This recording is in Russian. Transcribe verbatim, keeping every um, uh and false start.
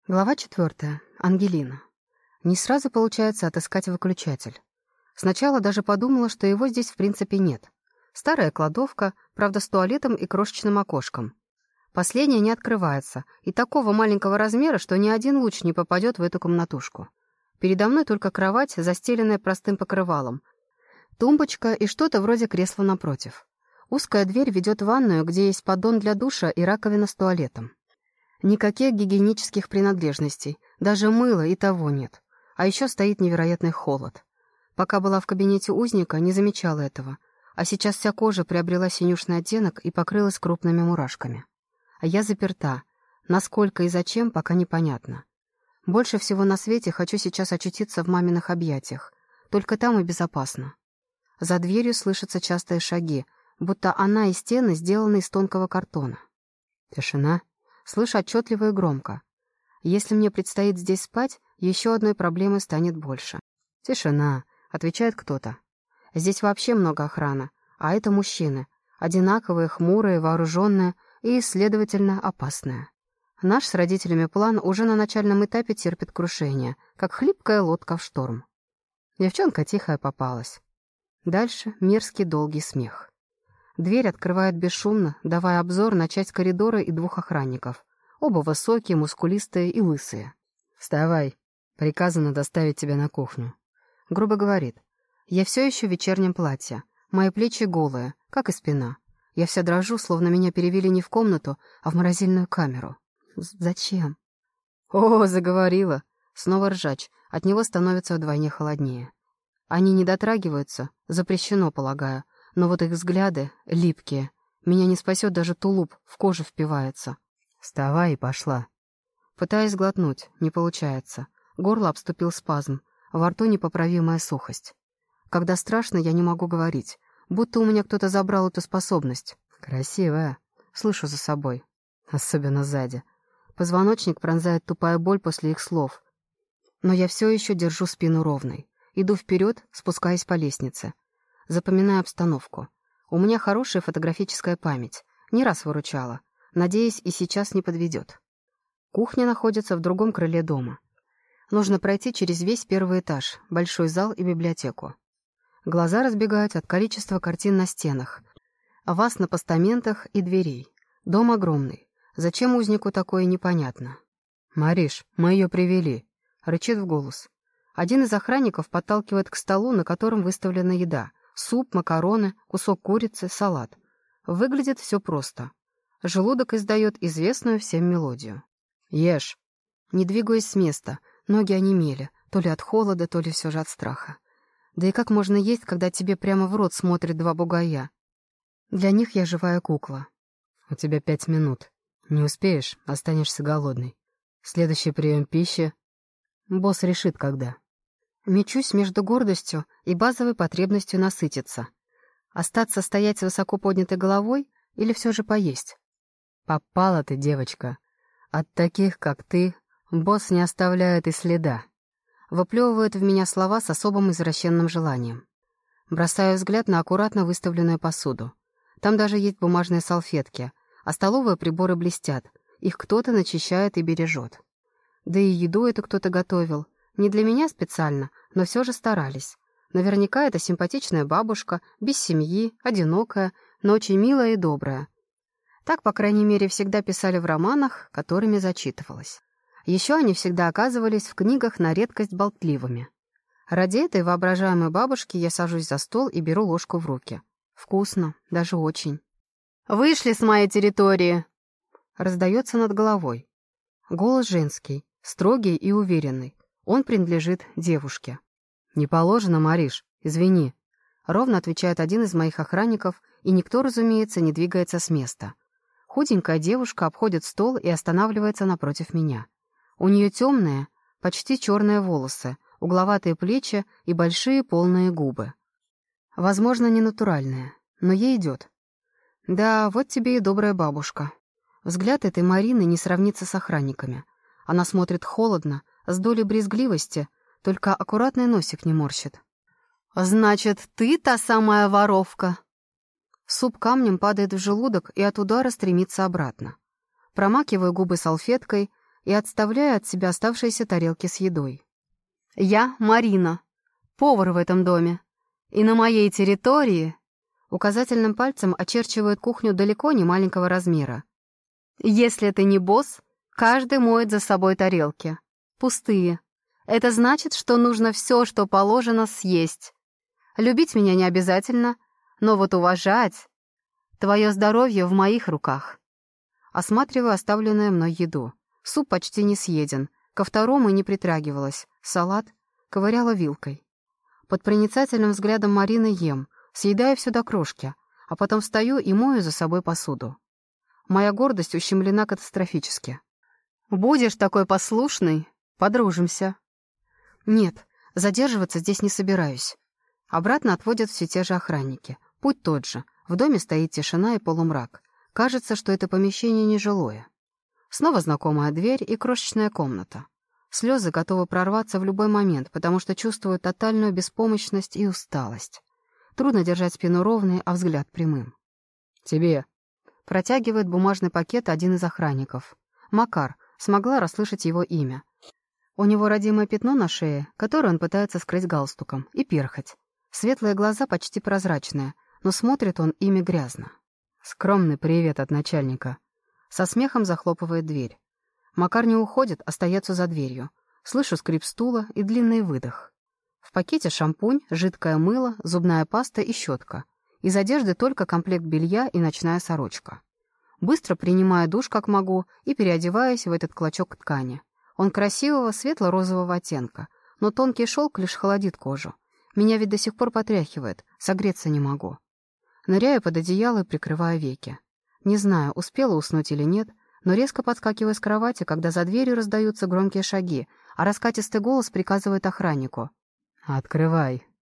Глава четвертая. Ангелина. Не сразу получается отыскать выключатель. Сначала даже подумала, что его здесь в принципе нет. Старая кладовка, правда, с туалетом и крошечным окошком. Последнее не открывается, и такого маленького размера, что ни один луч не попадет в эту комнатушку. Передо мной только кровать, застеленная простым покрывалом, тумбочка и что-то вроде кресла напротив. Узкая дверь ведет в ванную, где есть поддон для душа и раковина с туалетом. Никаких гигиенических принадлежностей, даже мыла и того нет. А еще стоит невероятный холод. Пока была в кабинете узника, не замечала этого. А сейчас вся кожа приобрела синюшный оттенок и покрылась крупными мурашками. А я заперта. Насколько и зачем, пока непонятно. Больше всего на свете хочу сейчас очутиться в маминых объятиях. Только там и безопасно. За дверью слышатся частые шаги, будто она и стены сделаны из тонкого картона. Тишина. Слышу отчетливо и громко. Если мне предстоит здесь спать, еще одной проблемы станет больше. «Тишина», — отвечает кто-то. Здесь вообще много охраны, а это мужчины. Одинаковые, хмурые, вооруженные и, следовательно, опасные. Наш с родителями план уже на начальном этапе терпит крушение, как хлипкая лодка в шторм. Девчонка тихая попалась. Дальше мерзкий долгий смех. Дверь открывает бесшумно, давая обзор на часть коридора и двух охранников. Оба высокие, мускулистые и лысые. «Вставай. Приказано доставить тебя на кухню». Грубо говорит. Я все еще в вечернем платье. Мои плечи голые, как и спина. Я вся дрожу, словно меня перевели не в комнату, а в морозильную камеру. Зачем? О, заговорила. Снова ржач. От него становится вдвойне холоднее. Они не дотрагиваются, запрещено, полагаю. Но вот их взгляды липкие. Меня не спасет даже тулуп, в кожу впивается. «Вставай и пошла». Пытаюсь глотнуть, не получается. Горло обступил спазм, во рту непоправимая сухость. Когда страшно, я не могу говорить, будто у меня кто-то забрал эту способность. «Красивая». Слышу за собой. Особенно сзади. Позвоночник пронзает тупая боль после их слов. Но я все еще держу спину ровной. Иду вперед, спускаясь по лестнице. Запоминаю обстановку. У меня хорошая фотографическая память. Не раз выручала. Надеюсь, и сейчас не подведет. Кухня находится в другом крыле дома. Нужно пройти через весь первый этаж, большой зал и библиотеку. Глаза разбегаются от количества картин на стенах, ваз на постаментах и дверей. Дом огромный. Зачем узнику такое, непонятно. «Мариш, мы ее привели», — рычит в голос. Один из охранников подталкивает к столу, на котором выставлена еда. Суп, макароны, кусок курицы, салат. Выглядит все просто. Желудок издает известную всем мелодию. «Ешь». Не двигаясь с места, ноги онемели, то ли от холода, то ли все же от страха. Да и как можно есть, когда тебе прямо в рот смотрят два бугая? Для них я живая кукла. «У тебя пять минут. Не успеешь, останешься голодный. Следующий прием пищи. Босс решит, когда». Мечусь между гордостью и базовой потребностью насытиться. Остаться стоять с высоко поднятой головой или все же поесть? «Попала ты, девочка. От таких, как ты, босс не оставляет и следа». Выплевывает в меня слова с особым извращенным желанием. Бросаю взгляд на аккуратно выставленную посуду. Там даже есть бумажные салфетки, а столовые приборы блестят. Их кто-то начищает и бережет. Да и еду эту кто-то готовил. Не для меня специально, но все же старались. Наверняка это симпатичная бабушка, без семьи, одинокая, но очень милая и добрая. Так, по крайней мере, всегда писали в романах, которыми зачитывалась. Еще они всегда оказывались в книгах на редкость болтливыми. Ради этой воображаемой бабушки я сажусь за стол и беру ложку в руки. Вкусно, даже очень. «Вышли с моей территории!» Раздается над головой. Голос женский, строгий и уверенный. Он принадлежит девушке. «Не положено, Мариш, извини», — ровно отвечает один из моих охранников, и никто, разумеется, не двигается с места. Худенькая девушка обходит стол и останавливается напротив меня. У нее темные, почти черные волосы, угловатые плечи и большие полные губы. Возможно, не натуральные, но ей идет. Да, вот тебе и добрая бабушка. Взгляд этой Марины не сравнится с охранниками. Она смотрит холодно, с долей брезгливости, только аккуратный носик не морщит. «Значит, ты та самая воровка?» Суп камнем падает в желудок и от удара стремится обратно. Промакиваю губы салфеткой и отставляю от себя оставшиеся тарелки с едой. «Я Марина, повар в этом доме, и на моей территории...» Указательным пальцем очерчивают кухню далеко не маленького размера. «Если ты не босс, каждый моет за собой тарелки. Пустые. Это значит, что нужно все, что положено, съесть. Любить меня не обязательно, но вот уважать... Твое здоровье в моих руках». Осматриваю оставленную мной еду. Суп почти не съеден, ко второму и не притрагивалась. Салат ковыряла вилкой. Под проницательным взглядом Марины ем, съедаю все до крошки, а потом встаю и мою за собой посуду. Моя гордость ущемлена катастрофически. «Будешь такой послушный, подружимся». «Нет, задерживаться здесь не собираюсь». Обратно отводят все те же охранники. Путь тот же. В доме стоит тишина и полумрак. Кажется, что это помещение нежилое. Снова знакомая дверь и крошечная комната. Слезы готовы прорваться в любой момент, потому что чувствую тотальную беспомощность и усталость. Трудно держать спину ровной, а взгляд прямым. «Тебе». Протягивает бумажный пакет один из охранников. Макар. Смогла расслышать его имя. У него родимое пятно на шее, которое он пытается скрыть галстуком, и перхоть. Светлые глаза почти прозрачные, но смотрит он ими грязно. «Скромный привет от начальника». Со смехом захлопывает дверь. Макар не уходит, остается за дверью. Слышу скрип стула и длинный выдох. В пакете шампунь, жидкое мыло, зубная паста и щетка. Из одежды только комплект белья и ночная сорочка. Быстро принимаю душ, как могу, и переодеваюсь в этот клочок ткани. Он красивого светло-розового оттенка, но тонкий шелк лишь холодит кожу. Меня ведь до сих пор потряхивает, согреться не могу. Ныряю под одеяло и прикрываю веки. Не знаю, успела уснуть или нет, но резко подскакиваю с кровати, когда за дверью раздаются громкие шаги, а раскатистый голос приказывает охраннику. «Открывай».